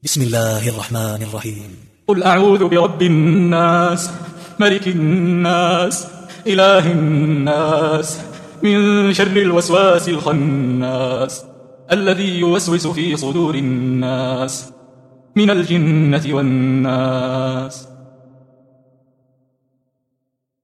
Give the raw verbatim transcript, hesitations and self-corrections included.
بسم الله الرحمن الرحيم. قل أعوذ برب الناس ملك الناس إله الناس من شر الوسواس الخناس الذي يوسوس في صدور الناس من الجنة والناس.